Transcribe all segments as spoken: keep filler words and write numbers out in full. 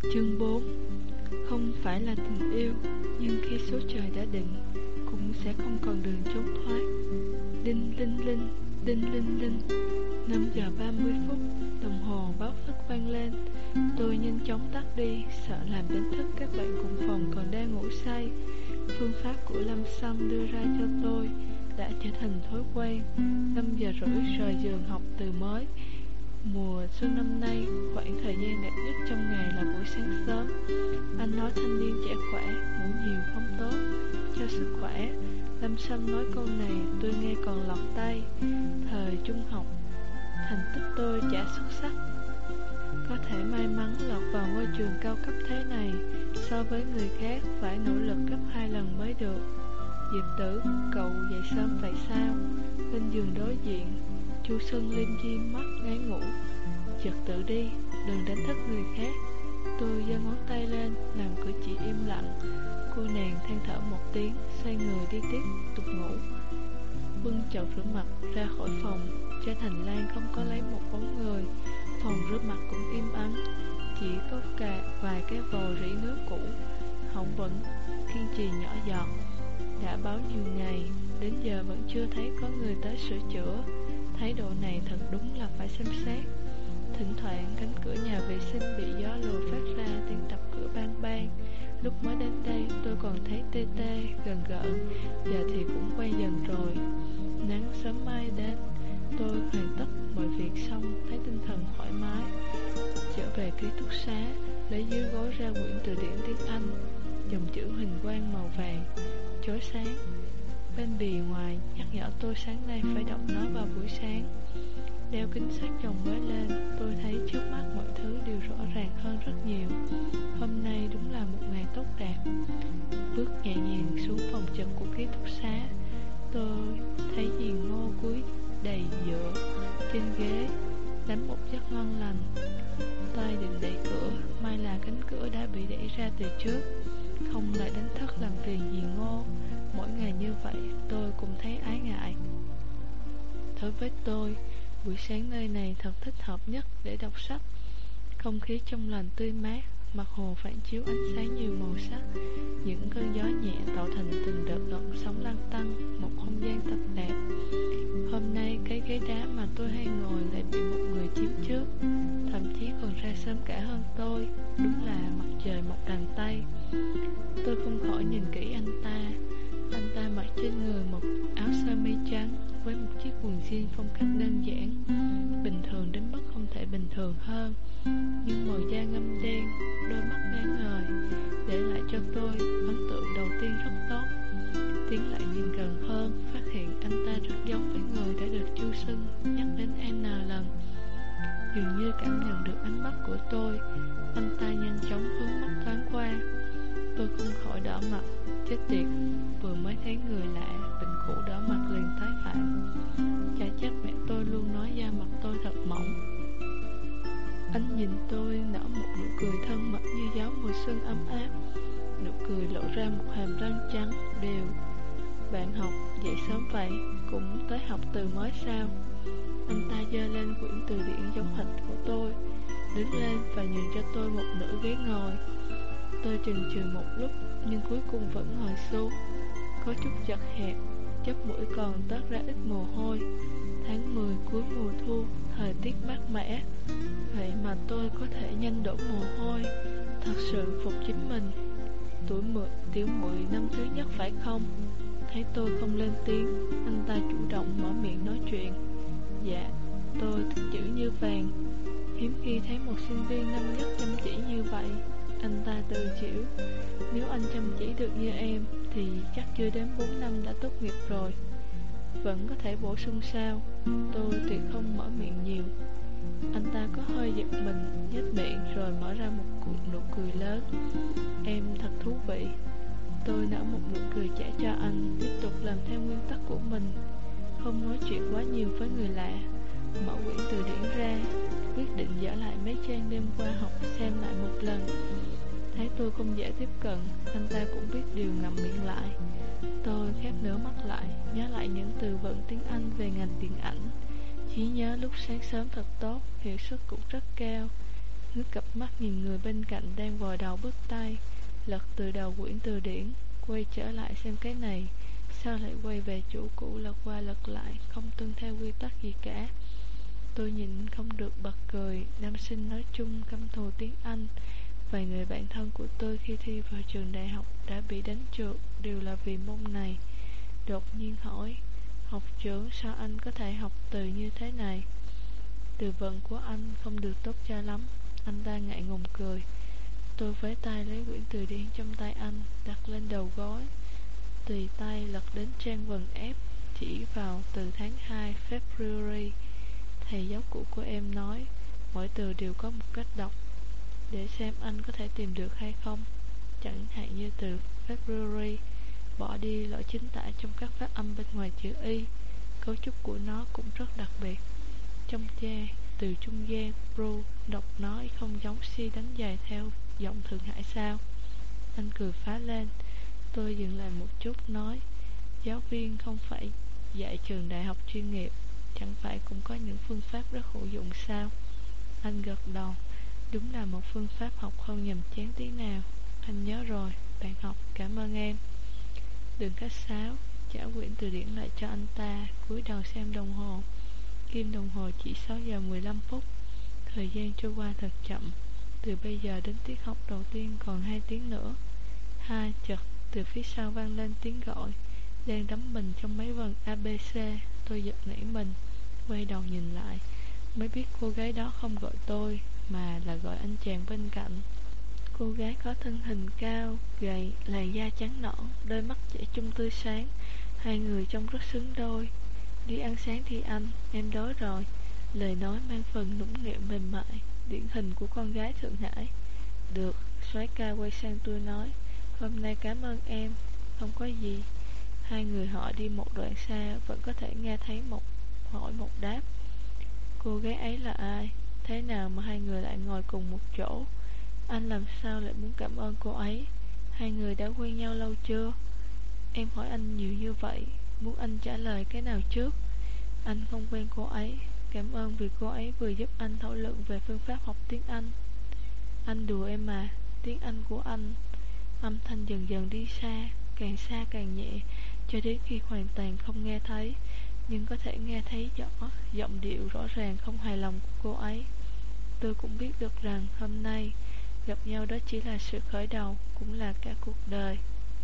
Chương bốn. Không phải là tình yêu, nhưng khi số trời đã định, cũng sẽ không còn đường trốn thoát. Đinh linh linh, đinh linh linh. Năm giờ ba mươi phút, đồng hồ báo thức vang lên. Tôi nhanh chóng tắt đi, sợ làm đánh thức các bạn cùng phòng còn đang ngủ say. Phương pháp của Lâm Sâm đưa ra cho tôi đã trở thành thói quen. Năm giờ rưỡi rời giường học từ mới. Mùa xuân năm nay, khoảng thời gian đẹp nhất trong ngày là buổi sáng sớm. Anh nói thanh niên trẻ khỏe, ngủ nhiều không tốt cho sức khỏe. Lâm Sâm nói câu này tôi nghe còn lọt tay. Thời trung học, thành tích tôi chả xuất sắc, có thể may mắn lọt vào ngôi trường cao cấp thế này. So với người khác phải nỗ lực gấp hai lần mới được. Diệp Tử, cậu dậy sớm vậy sao? Bên giường đối diện, Chu Xuân Liêm diêm mắt ngáy ngủ. Chợt tự đi, đừng đánh thức người khác. Tôi giơ ngón tay lên làm cử chỉ im lặng. Cô nàng than thở một tiếng, xoay người đi tiếp tục ngủ. Bưng chậu rửa mặt ra khỏi phòng. Trên hành lang không có lấy một bóng người. Phòng rửa mặt cũng im ắng, chỉ có cả vài cái vòi rỉ nước cũ. Họng vẫn kiên trì nhỏ giọt. Đã báo nhiều ngày, đến giờ vẫn chưa thấy có người tới sửa chữa. Thái độ này thật đúng là phải xem xét. Thỉnh thoảng cánh cửa nhà vệ sinh bị gió lùa phát ra tiếng đập cửa bang bang. Lúc mới đến đây tôi còn thấy tê tê, gần gợn, giờ thì cũng quen dần rồi. Nắng sớm mai đến, tôi hoàn tất mọi việc xong, thấy tinh thần thoải mái. Trở về ký túc xá, lấy dưới gối ra quyển từ điển tiếng Anh, dòng chữ huỳnh quang màu vàng, chói sáng. Bên bì ngoài nhắc nhở tôi sáng nay phải đọc nó vào buổi sáng. Đeo kính sát trồng mới lên, tôi thấy trước mắt mọi thứ đều rõ ràng hơn rất nhiều. Hôm nay đúng là một ngày tốt đẹp. Bước nhẹ nhàng xuống phòng trực của ký túc xá, tôi thấy dì Ngô cúi đầy dựa trên ghế, đánh một giấc ngon lành. Tay định đẩy cửa, may là cánh cửa đã bị đẩy ra từ trước, không lại đánh thức làm phiền dì Ngô. Mỗi ngày như vậy tôi cũng thấy ái ngại. Đối với tôi, buổi sáng nơi này thật thích hợp nhất để đọc sách. Không khí trong lành tươi mát, mặt hồ phản chiếu ánh sáng nhiều màu sắc. Những cơn gió nhẹ tạo thành từng đợt gợn sóng lăn tăn, một không gian thật đẹp. Hôm nay cái ghế đá mà tôi hay ngồi lại bị một người chiếm trước, thậm chí còn ra sớm cả hơn tôi. Đúng là mặt trời mọc đằng Tây. Tôi không khỏi nhìn kỹ anh ta. Anh ta mặc trên người một áo sơ mi trắng với một chiếc quần jean phong cách đơn giản, bình thường đến mức không thể bình thường hơn. Nhưng màu da ngăm đen, đôi mắt sáng ngời, để lại cho tôi ấn tượng đầu tiên rất tốt. Tiến lại nhìn gần hơn, phát hiện anh ta rất giống với người đã được Chu Xuân nhắc đến N lần. Dường như cảm nhận được ánh mắt của tôi, anh ta nhanh chóng hướng mắt thoáng qua. Tôi không khỏi đỏ mặt. Chết tiệt, vừa mới thấy người lạ, bệnh cũ đỏ mặt liền tái phạm. Chả trách mẹ tôi luôn nói da mặt tôi thật mỏng. Anh nhìn tôi nở một nụ cười thân mật như gió mùa xuân ấm áp. Nụ cười lộ ra một hàm răng trắng đều. Bạn học dậy sớm vậy, cũng tới học từ mới sao? Anh ta giơ lên quyển từ điển giống hệt của tôi, đứng lên và nhường cho tôi một nửa ghế ngồi. Tôi chần chừ một lúc, nhưng cuối cùng vẫn ngồi xuống. Có chút chật hẹp, chóp mũi còn toát ra ít mồ hôi. Tháng mười cuối mùa thu, thời tiết mát mẻ, vậy mà tôi có thể nhanh đổ mồ hôi. Thật sự phục chính mình. Tuổi mười, tiểu muội năm thứ nhất phải không? Thấy tôi không lên tiếng, anh ta chủ động mở miệng nói chuyện. Dạ, tôi thích chữ như vàng. Hiếm khi thấy một sinh viên năm nhất chăm chỉ như vậy. Anh ta tự chịu. Nếu anh chăm chỉ được như em thì chắc chưa đến bốn năm đã tốt nghiệp rồi. Vẫn có thể bổ sung sao? Tôi tuyệt không mở miệng nhiều. Anh ta có hơi giật mình, nhếch miệng rồi mở ra một cuộc nụ cười lớn. Em thật thú vị. Tôi nở một nụ cười trả cho anh, tiếp tục làm theo nguyên tắc của mình, không nói chuyện quá nhiều với người lạ. Mở quyển từ điển ra, quyết định dở lại mấy trang đêm qua học xem lại một lần. Thấy tôi không dễ tiếp cận, anh ta cũng biết điều ngậm miệng lại. Tôi khép nửa mắt lại, nhớ lại những từ vựng tiếng Anh về ngành điện ảnh. Trí nhớ lúc sáng sớm thật tốt, hiệu suất cũng rất cao. ngước cặp mắt nhìn người bên cạnh đang vò đầu bứt tay, lật từ đầu quyển từ điển, quay trở lại xem cái này, sao lại quay về chỗ cũ, lật qua lật lại, không tuân theo quy tắc gì cả. Tôi nhìn không được bật cười. Nam sinh nói chung căm thù tiếng Anh. Vài người bạn thân của tôi khi thi vào trường đại học đã bị đánh trượt, đều là vì môn này. Đột nhiên hỏi, học trưởng sao anh có thể học từ như thế này? Từ vựng của anh không được tốt cho lắm. Anh ta ngại ngùng cười. Tôi với tay lấy quyển từ điển trong tay anh, đặt lên đầu gối, tùy tay lật đến trang vần F, chỉ vào từ tháng hai, February. Thầy giáo cũ của em nói, mỗi từ đều có một cách đọc, để xem anh có thể tìm được hay không. Chẳng hạn như từ February, bỏ đi lỗi chính tả trong các phát âm bên ngoài chữ Y. Cấu trúc của nó cũng rất đặc biệt. Trong cha, từ trung gian, bro, đọc nói không giống si đánh dài theo giọng Thượng Hải sao? Anh cười phá lên. Tôi dừng lại một chút nói, giáo viên không phải dạy trường đại học chuyên nghiệp, chẳng phải cũng có những phương pháp rất hữu dụng sao? Anh gật đầu. Đúng là một phương pháp học không nhàm chán tí nào. Anh nhớ rồi, bạn học, cảm ơn em. Đừng khách sáo. Trả quyển từ điển lại cho anh ta, cúi đầu xem đồng hồ. Kim đồng hồ chỉ sáu giờ mười lăm phút. Thời gian trôi qua thật chậm. Từ bây giờ đến tiết học đầu tiên còn hai tiếng nữa. Hai chợt từ phía sau vang lên tiếng gọi. Đang đắm mình trong mấy vần a bê xê. Tôi giật nảy mình, quay đầu nhìn lại, mới biết cô gái đó không gọi tôi, mà là gọi anh chàng bên cạnh. Cô gái có thân hình cao, gầy, làn da trắng nõn, đôi mắt trẻ trung tươi sáng. Hai người trông rất xứng đôi. Đi ăn sáng thì anh, em đói rồi. Lời nói mang phần nũng nịu mềm mại, điển hình của con gái Thượng Hải. Được, soái ca quay sang tôi nói, hôm nay cảm ơn em. Không có gì. Hai người họ đi một đoạn xa, vẫn có thể nghe thấy một hỏi một đáp. Cô gái ấy là ai? Thế nào mà hai người lại ngồi cùng một chỗ? Anh làm sao lại muốn cảm ơn cô ấy? Hai người đã quen nhau lâu chưa? Em hỏi anh nhiều như vậy, muốn anh trả lời cái nào trước? Anh không quen cô ấy. Cảm ơn vì cô ấy vừa giúp anh thảo luận về phương pháp học tiếng Anh. Anh đùa em mà. Tiếng Anh của anh. Âm thanh dần dần đi xa, càng xa càng nhẹ, cho đến khi hoàn toàn không nghe thấy, nhưng có thể nghe thấy rõ giọng điệu rõ ràng không hài lòng của cô ấy. Tôi cũng biết được rằng hôm nay gặp nhau đó chỉ là sự khởi đầu, cũng là cả cuộc đời.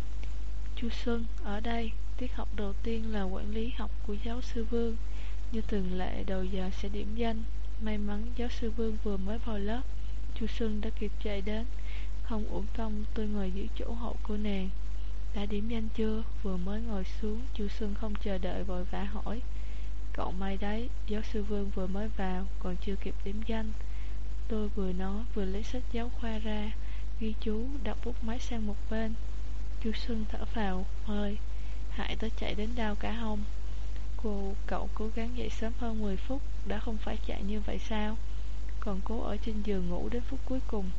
Chu Xuân, ở đây, tiết học đầu tiên là quản lý học của giáo sư Vương. Như thường lệ đầu giờ sẽ điểm danh. May mắn giáo sư Vương vừa mới vào lớp, Chu Xuân đã kịp chạy đến. Không uổng công tôi ngồi giữ chỗ hộ cô nàng. Đã điểm danh chưa? Vừa mới ngồi xuống, Chu Xuân không chờ đợi vội vã hỏi. Cậu may đấy, giáo sư Vương vừa mới vào, còn chưa kịp điểm danh. Tôi vừa nói vừa lấy sách giáo khoa ra, ghi chú, đặt bút máy sang một bên. Chu Xuân thở phào hơi, hại tớ chạy đến đau cả hông. Cô, cậu cố gắng dậy sớm hơn mười phút, đã không phải chạy như vậy sao? Còn cố ở trên giường ngủ đến phút cuối cùng.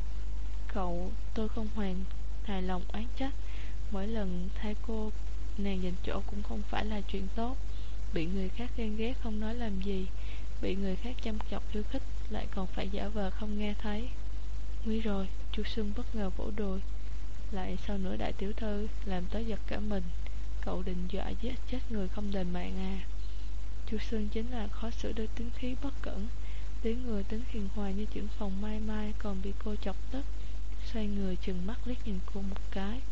Cậu, tôi không hoàn hài lòng oán trách. Mỗi lần thay cô nàng giành chỗ cũng không phải là chuyện tốt. Bị người khác ghen ghét không nói làm gì, bị người khác chăm chọc khiêu khích lại còn phải giả vờ không nghe thấy. Nguy rồi, Chu Xuân bất ngờ vỗ đùi. Lại sau nữa đại tiểu thư, làm tớ giật cả mình. Cậu định dọa giết chết người không đền mạng à? Chu Xuân chính là khó xử đôi tính khí bất cẩn. Tiếng người tính hiền hòa như trưởng phòng Mai Mai còn bị cô chọc tức. Xoay người chừng mắt liếc nhìn cô một cái.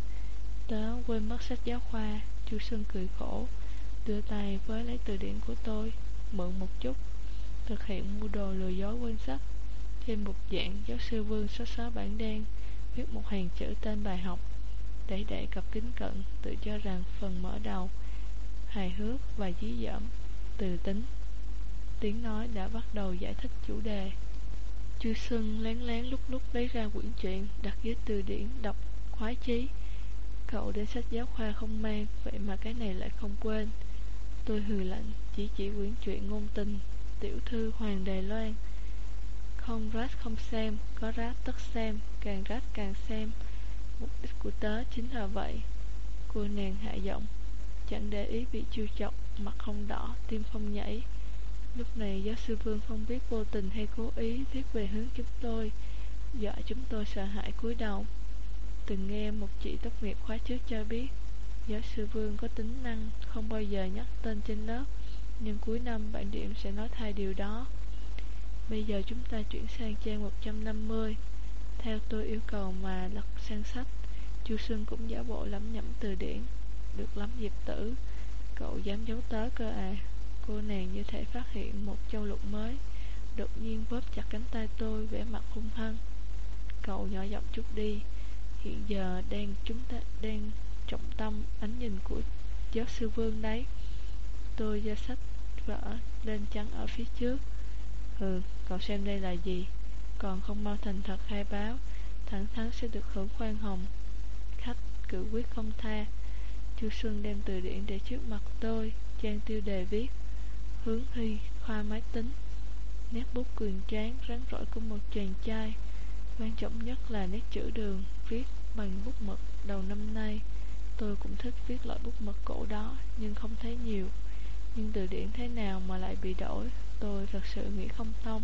Tớ quên mất sách giáo khoa. Chu Xuân cười khổ, đưa tay với lấy từ điển của tôi, mượn một chút. Thực hiện mua đồ lừa dối quên sách. Thêm một dạng giáo sư Vương xóa xóa bảng đen, viết một hàng chữ tên bài học, đẩy đẩy cặp kính cận, tự cho rằng phần mở đầu hài hước và dí dỏm. Từ tính, tiếng nói đã bắt đầu giải thích chủ đề. Chu Xuân lén lén lúc lúc lấy ra quyển truyện, đặt dưới từ điển, đọc khoái chí. Cậu đến sách giáo khoa không mang, vậy mà cái này lại không quên. Tôi hừ lạnh, chỉ chỉ quyển truyện ngôn tình tiểu thư Hoàng Đài Loan. Không rát không xem, có rát tất xem, càng rát càng xem. Mục đích của tớ chính là vậy. Cô nàng hạ giọng, chẳng để ý bị chiêu chọc, mặt không đỏ, tim không nhảy. Lúc này giáo sư Vương không biết vô tình hay cố ý viết về hướng chúng tôi. dọa chúng tôi sợ hãi cúi đầu. Từng nghe một chị tốt nghiệp khóa trước cho biết, giáo sư Vương có tính năng không bao giờ nhắc tên trên lớp, nhưng cuối năm bảng điểm sẽ nói thay điều đó. Bây giờ chúng ta chuyển sang trang một trăm năm mươi. Theo tôi yêu cầu mà lật sang sách. Chu Xuân cũng giả bộ lẩm nhẩm từ điển. Được lắm Diệp Tử, cậu dám giấu tớ cơ à? Cô nàng như thể phát hiện một châu lục mới, đột nhiên bóp chặt cánh tay tôi, vẻ mặt hung hăng. Cậu nhỏ giọng chút đi. Hiện giờ đang chúng ta đang trọng tâm ánh nhìn của giáo sư Vương đấy. Tôi giơ sách vở lên chắn ở phía trước. Ừ, cậu xem đây là gì? Còn không mau thành thật khai báo, thẳng thắn sẽ được hưởng khoan hồng. Khách cử quyết không tha. Chu Xuân đem từ điển để trước mặt tôi, trang tiêu đề viết Hướng Huy, khoa máy tính. Nét bút cường tráng rắn rỏi của một chàng trai. Quan trọng nhất là nét chữ đường viết bằng bút mực. Đầu năm nay tôi cũng thích viết loại bút mực cổ đó, nhưng không thấy nhiều. Nhưng từ điển thế nào mà lại bị đổi, tôi thật sự nghĩ không thông.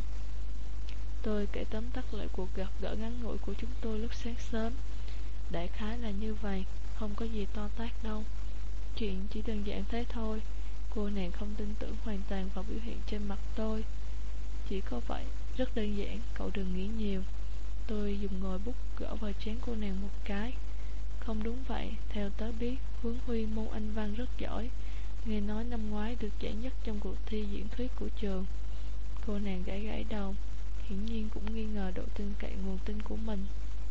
Tôi kể tóm tắt lại cuộc gặp gỡ ngắn ngủi của chúng tôi lúc sáng sớm. Đại khái là như vậy, không có gì to tát đâu. Chuyện chỉ đơn giản thế thôi. Cô nàng không tin tưởng hoàn toàn vào biểu hiện trên mặt tôi. Chỉ có vậy, rất đơn giản, cậu đừng nghĩ nhiều. Tôi dùng ngòi bút gõ vào trán cô nàng một cái. Không đúng vậy, theo tớ biết, Hướng Huy môn Anh văn rất giỏi. Nghe nói năm ngoái được giải nhất trong cuộc thi diễn thuyết của trường. Cô nàng gãi gãi đầu, hiển nhiên cũng nghi ngờ độ tin cậy nguồn tin của mình.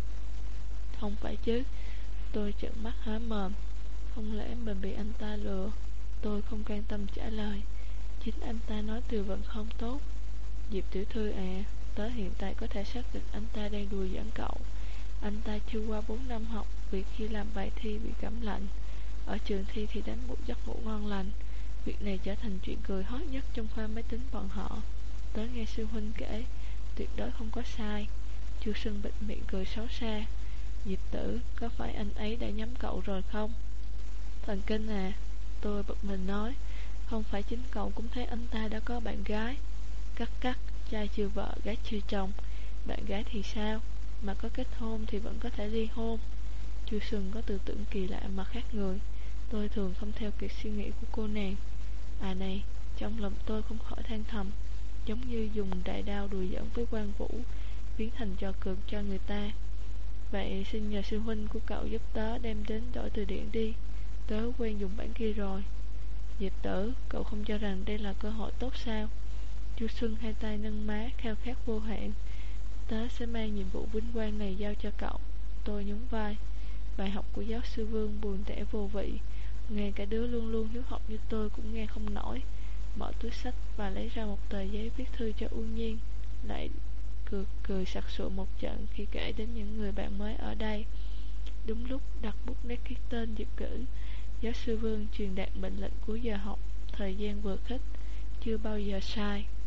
Không phải chứ, tôi trợn mắt há mồm. Không lẽ mình bị anh ta lừa? Tôi không can tâm trả lời. Chính anh ta nói từ vẫn không tốt. Diệp tiểu thư à, tớ hiện tại có thể xác định anh ta đang đùa giỡn cậu. Anh ta chưa qua bốn năm học, vì khi làm bài thi bị cảm lạnh. Ở trường thi thì đánh một giấc ngủ ngon lành. Việc này trở thành chuyện cười hot nhất trong khoa máy tính bọn họ. Tớ nghe sư huynh kể, tuyệt đối không có sai. Chu Xuân bịt miệng cười xấu xa. Diệp tử, có phải anh ấy đã nhắm cậu rồi không? Thần kinh à, tôi bực mình nói. Không phải chính cậu cũng thấy anh ta đã có bạn gái. Cắt cắt, trai chưa vợ, gái chưa chồng. Bạn gái thì sao? Mà có kết hôn thì vẫn có thể ly hôn. Chu Xuân có tư tưởng kỳ lạ mà khác người. Tôi thường không theo kịp suy nghĩ của cô nàng. À này, trong lòng tôi không khỏi than thầm, giống như dùng đại đao đùa giỡn với Quan Vũ, biến thành trò cược cho người ta. Vậy xin nhờ sư huynh của cậu giúp tớ đem đến đổi từ điển đi. Tớ quen dùng bản kia rồi. Diệp tử, cậu không cho rằng đây là cơ hội tốt sao? Chu Xuân hai tay nâng má, khao khát vô hạn. Tớ sẽ mang nhiệm vụ vinh quang này giao cho cậu. Tôi nhún vai. Bài học của giáo sư Vương buồn tẻ vô vị. Ngay cả đứa luôn luôn hiếu học như tôi cũng nghe không nổi. Mở túi sách và lấy ra một tờ giấy viết thư cho U Nhiên. Lại cười, cười sặc sụa một trận khi kể đến những người bạn mới ở đây. Đúng lúc đặt bút nét ký tên Diệp Cử, giáo sư Vương truyền đạt mệnh lệnh cuối giờ học. Thời gian vừa khích, chưa bao giờ sai.